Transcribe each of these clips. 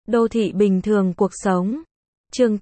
Đô thị bình thường cuộc sống. Chương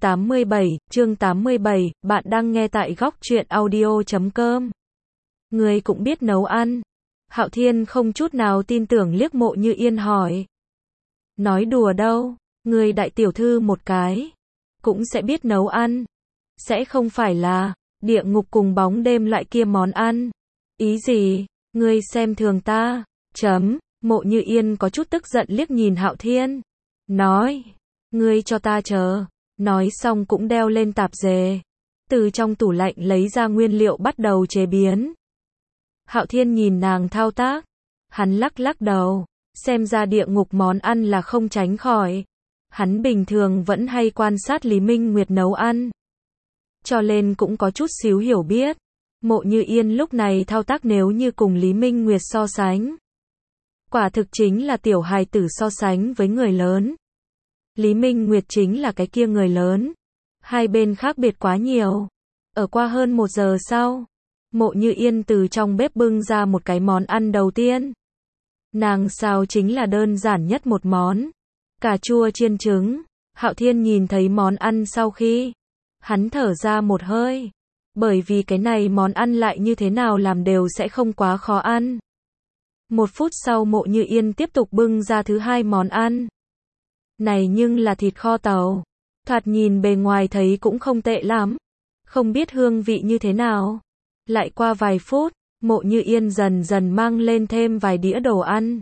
87, bạn đang nghe tại góc truyện audio.com. Người cũng biết nấu ăn. Hạo Thiên không chút nào tin tưởng liếc Mộ Như Yên hỏi. Nói đùa đâu, người đại tiểu thư một cái, cũng sẽ biết nấu ăn. Sẽ không phải là địa ngục cùng bóng đêm loại kia món ăn. Ý gì, ngươi xem thường ta, Mộ Như Yên có chút tức giận liếc nhìn Hạo Thiên. Nói, ngươi cho ta chờ. Nói xong cũng đeo lên tạp dề. Từ trong tủ lạnh lấy ra nguyên liệu bắt đầu chế biến. Hạo Thiên nhìn nàng thao tác. Hắn lắc lắc đầu. Xem ra địa ngục món ăn là không tránh khỏi. Hắn bình thường vẫn hay quan sát Lý Minh Nguyệt nấu ăn. Cho nên cũng có chút xíu hiểu biết. Mộ Như Yên lúc này thao tác nếu như cùng Lý Minh Nguyệt so sánh. Quả thực chính là tiểu hài tử so sánh với người lớn. Lý Minh Nguyệt chính là cái kia người lớn. Hai bên khác biệt quá nhiều. Ở qua hơn 1 giờ sau, Mộ Như Yên từ trong bếp bưng ra một cái món ăn đầu tiên. Nàng xào chính là đơn giản nhất một món. Cà chua chiên trứng. Hạo Thiên nhìn thấy món ăn sau khi, hắn thở ra một hơi. Bởi vì cái này món ăn lại như thế nào làm đều sẽ không quá khó ăn. 1 phút sau Mộ Như Yên tiếp tục bưng ra thứ hai món ăn. Này nhưng là thịt kho tàu. Thoạt nhìn bề ngoài thấy cũng không tệ lắm. Không biết hương vị như thế nào. Lại qua vài phút, Mộ Như Yên dần dần mang lên thêm vài đĩa đồ ăn.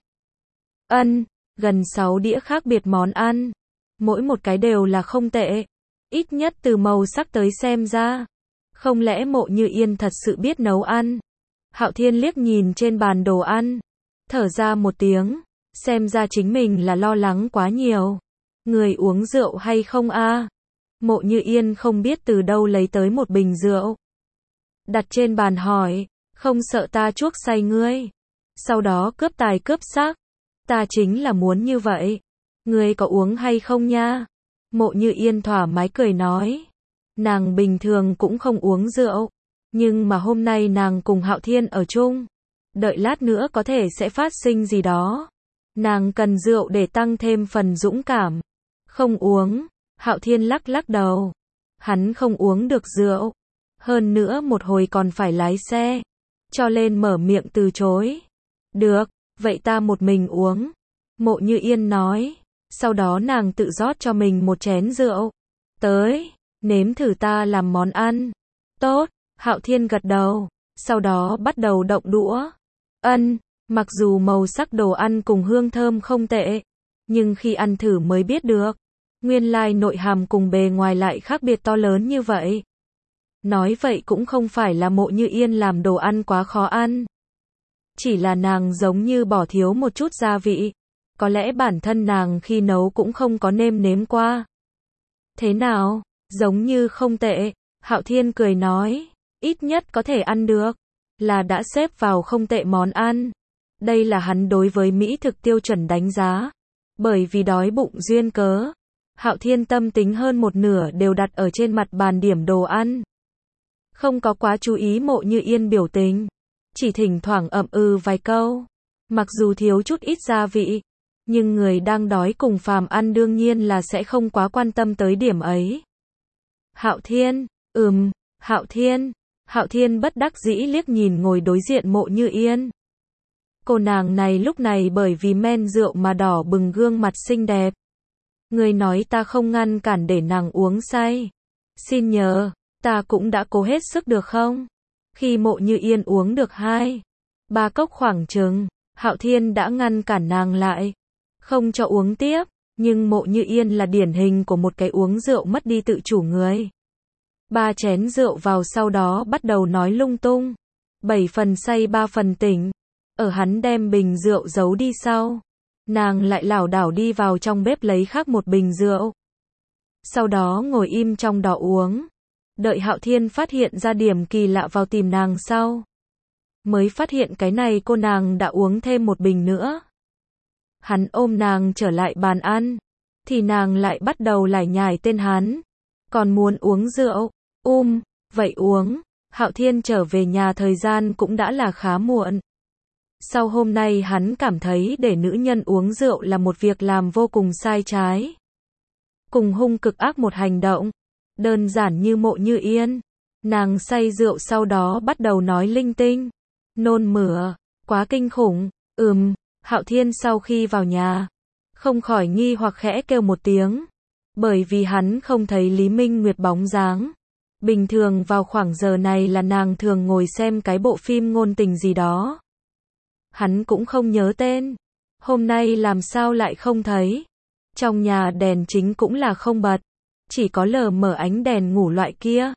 Gần 6 đĩa khác biệt món ăn. Mỗi một cái đều là không tệ. Ít nhất từ màu sắc tới xem ra. Không lẽ Mộ Như Yên thật sự biết nấu ăn? Hạo Thiên liếc nhìn trên bàn đồ ăn. Thở ra một tiếng. Xem ra chính mình là lo lắng quá nhiều. Người uống rượu hay không a? Mộ Như Yên không biết từ đâu lấy tới một bình rượu. Đặt trên bàn hỏi, không sợ ta chuốc say ngươi. Sau đó cướp tài cướp xác. Ta chính là muốn như vậy. Ngươi có uống hay không nha? Mộ Như Yên thoải mái cười nói. Nàng bình thường cũng không uống rượu. Nhưng mà hôm nay nàng cùng Hạo Thiên ở chung. Đợi lát nữa có thể sẽ phát sinh gì đó. Nàng cần rượu để tăng thêm phần dũng cảm. Không uống. Hạo Thiên lắc lắc đầu. Hắn không uống được rượu. Hơn nữa một hồi còn phải lái xe. Cho nên mở miệng từ chối. Được, vậy ta một mình uống. Mộ Như Yên nói. Sau đó nàng tự rót cho mình một chén rượu. Tới, nếm thử ta làm món ăn. Tốt, Hạo Thiên gật đầu. Sau đó bắt đầu động đũa. Mặc dù màu sắc đồ ăn cùng hương thơm không tệ. Nhưng khi ăn thử mới biết được. Nguyên lai nội hàm cùng bề ngoài lại khác biệt to lớn như vậy. Nói vậy cũng không phải là Mộ Như Yên làm đồ ăn quá khó ăn. Chỉ là nàng giống như bỏ thiếu một chút gia vị. Có lẽ bản thân nàng khi nấu cũng không có nêm nếm qua. Thế nào? Giống như không tệ. Hạo Thiên cười nói. Ít nhất có thể ăn được. Là đã xếp vào không tệ món ăn. Đây là hắn đối với mỹ thực tiêu chuẩn đánh giá. Bởi vì đói bụng duyên cớ. Hạo Thiên tâm tính hơn một nửa đều đặt ở trên mặt bàn điểm đồ ăn. Không có quá chú ý Mộ Như Yên biểu tình. Chỉ thỉnh thoảng vài câu. Mặc dù thiếu chút ít gia vị. Nhưng người đang đói cùng phàm ăn đương nhiên là sẽ không quá quan tâm tới điểm ấy. Hạo Thiên, Hạo Thiên bất đắc dĩ liếc nhìn ngồi đối diện Mộ Như Yên. Cô nàng này lúc này bởi vì men rượu mà đỏ bừng gương mặt xinh đẹp. Người nói ta không ngăn cản để nàng uống say. Xin nhờ, ta cũng đã cố hết sức được không? Khi Mộ Như Yên uống được 2-3 cốc khoảng chừng, Hạo Thiên đã ngăn cản nàng lại. Không cho uống tiếp, nhưng Mộ Như Yên là điển hình của một cái uống rượu mất đi tự chủ người. 3 chén rượu vào sau đó bắt đầu nói lung tung. 7 phần say 3 phần tỉnh. Ở hắn đem bình rượu giấu đi sau. Nàng lại lảo đảo đi vào trong bếp lấy khác một bình rượu. Sau đó ngồi im trong đó uống. Đợi Hạo Thiên phát hiện ra điểm kỳ lạ vào tìm nàng sau. Mới phát hiện cái này cô nàng đã uống thêm một bình nữa. Hắn ôm nàng trở lại bàn ăn. Thì nàng lại bắt đầu lải nhải tên hắn. Còn muốn uống rượu. Vậy uống. Hạo Thiên trở về nhà thời gian cũng đã là khá muộn. Sau hôm nay hắn cảm thấy để nữ nhân uống rượu là một việc làm vô cùng sai trái. cùng hung cực ác một hành động. Đơn giản như Mộ Như Yên. Nàng say rượu sau đó bắt đầu nói linh tinh. Nôn mửa. Quá kinh khủng. Hạo Thiên sau khi vào nhà, không khỏi nghi hoặc khẽ kêu một tiếng. Bởi vì hắn không thấy Lý Minh Nguyệt bóng dáng. Bình thường vào khoảng giờ này là nàng thường ngồi xem cái bộ phim ngôn tình gì đó. Hắn cũng không nhớ tên. Hôm nay làm sao lại không thấy. Trong nhà đèn chính cũng là không bật. Chỉ có lờ mờ ánh đèn ngủ loại kia.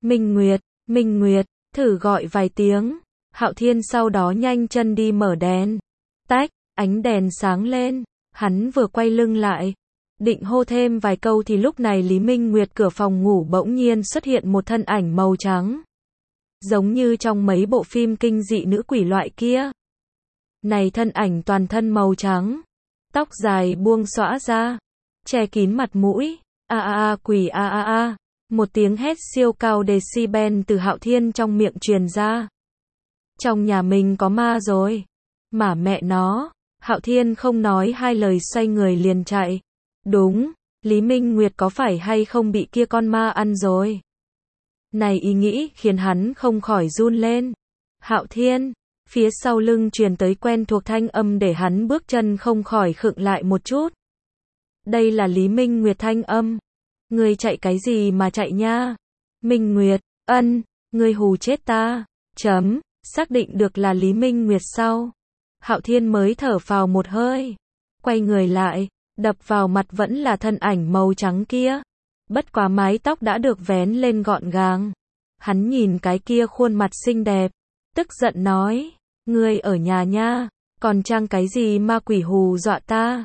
Minh Nguyệt, thử gọi vài tiếng. Hạo Thiên sau đó nhanh chân đi mở đèn. Tách, ánh đèn sáng lên. Hắn vừa quay lưng lại, định hô thêm vài câu thì lúc này Lý Minh Nguyệt cửa phòng ngủ bỗng nhiên xuất hiện một thân ảnh màu trắng. Giống như trong mấy bộ phim kinh dị nữ quỷ loại kia. Này thân ảnh toàn thân màu trắng. Tóc dài buông xõa ra. Che kín mặt mũi. Quỷ Một tiếng hét siêu cao decibel từ Hạo Thiên trong miệng truyền ra. Trong nhà mình có ma rồi. Mà mẹ nó. Hạo Thiên không nói hai lời xoay người liền chạy. Đúng, Lý Minh Nguyệt có phải hay không bị kia con ma ăn rồi? Này ý nghĩ khiến hắn không khỏi run lên. Hạo Thiên, phía sau lưng truyền tới quen thuộc thanh âm để hắn bước chân không khỏi khựng lại một chút. Đây là Lý Minh Nguyệt thanh âm. Ngươi chạy cái gì mà chạy nha? Minh Nguyệt, ngươi hù chết ta. Xác định được là Lý Minh Nguyệt sau. Hạo Thiên mới thở phào một hơi. Quay người lại, đập vào mặt vẫn là thân ảnh màu trắng kia. Bất quá mái tóc đã được vén lên gọn gàng. Hắn nhìn cái kia khuôn mặt xinh đẹp, tức giận nói, ngươi ở nhà nha, còn trang cái gì ma quỷ hù dọa ta?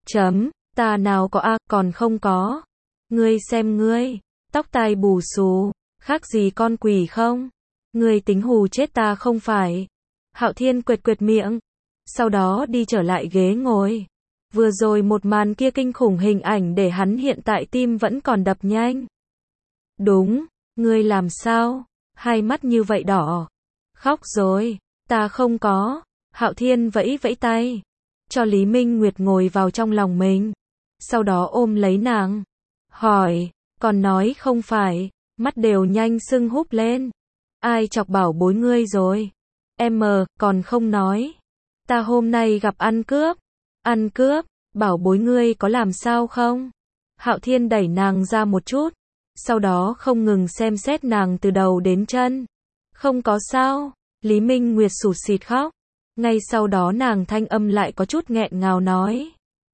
Ta nào có còn không có. Ngươi xem ngươi, tóc tai bù xù, khác gì con quỷ không? Ngươi tính hù chết ta không phải? Hạo Thiên quệt miệng, sau đó đi trở lại ghế ngồi. Vừa rồi một màn kia kinh khủng hình ảnh để hắn hiện tại tim vẫn còn đập nhanh. Đúng, ngươi làm sao? Hai mắt như vậy đỏ. Khóc rồi, ta không có. Hạo Thiên vẫy vẫy tay, cho Lý Minh Nguyệt ngồi vào trong lòng mình. Sau đó ôm lấy nàng, hỏi, còn nói không phải, mắt đều nhanh sưng húp lên. Ai chọc bảo bối ngươi rồi? Em còn không nói. Ta hôm nay gặp ăn cướp. Ăn cướp, bảo bối ngươi có làm sao không? Hạo Thiên đẩy nàng ra một chút, sau đó không ngừng xem xét nàng từ đầu đến chân. Không có sao. Lý Minh Nguyệt sụt sịt khóc. Ngay sau đó nàng thanh âm lại có chút nghẹn ngào nói.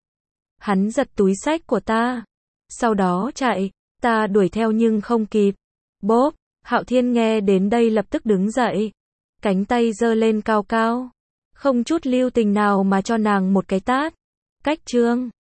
Hắn giật túi xách của ta. Sau đó chạy, ta đuổi theo nhưng không kịp. Bốp, Hạo Thiên nghe đến đây lập tức đứng dậy. Cánh tay giơ lên cao cao. Không chút lưu tình nào mà cho nàng một cái tát. Cách trương.